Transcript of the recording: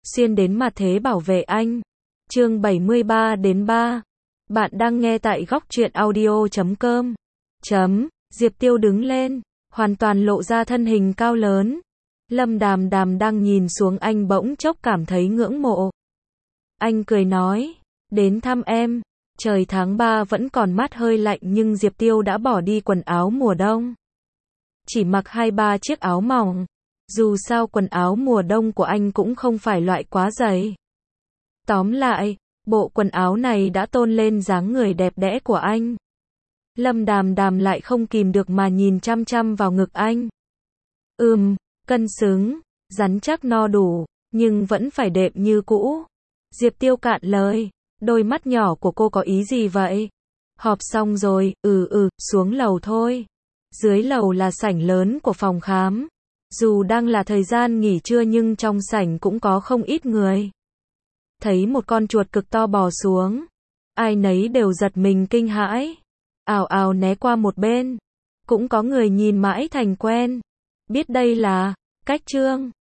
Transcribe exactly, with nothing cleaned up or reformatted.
xuyên đến mặt thế bảo vệ anh. Chương bảy mươi ba đến ba. Bạn đang nghe tại góc truyện audio chấm com. Chấm, Diệp Tiêu đứng lên, hoàn toàn lộ ra thân hình cao lớn. Lâm Đàm Đàm đang nhìn xuống anh bỗng chốc cảm thấy ngưỡng mộ. Anh cười nói, đến thăm em. Trời tháng ba vẫn còn mát hơi lạnh nhưng Diệp Tiêu đã bỏ đi quần áo mùa đông. Chỉ mặc hai ba chiếc áo mỏng. Dù sao quần áo mùa đông của anh cũng không phải loại quá dày. Tóm lại, bộ quần áo này đã tôn lên dáng người đẹp đẽ của anh. Lâm Đàm Đàm lại không kìm được mà nhìn chăm chăm vào ngực anh. Ừm, cân xứng, rắn chắc no đủ, nhưng vẫn phải đẹp như cũ. Diệp Tiêu cạn lời, đôi mắt nhỏ của cô có ý gì vậy? Họp xong rồi, ừ ừ, xuống lầu thôi. Dưới lầu là sảnh lớn của phòng khám. Dù đang là thời gian nghỉ trưa nhưng trong sảnh cũng có không ít người. Thấy một con chuột cực to bò xuống. Ai nấy đều giật mình kinh hãi. Ào ào né qua một bên. Cũng có người nhìn mãi thành quen. Biết đây là cách Trương.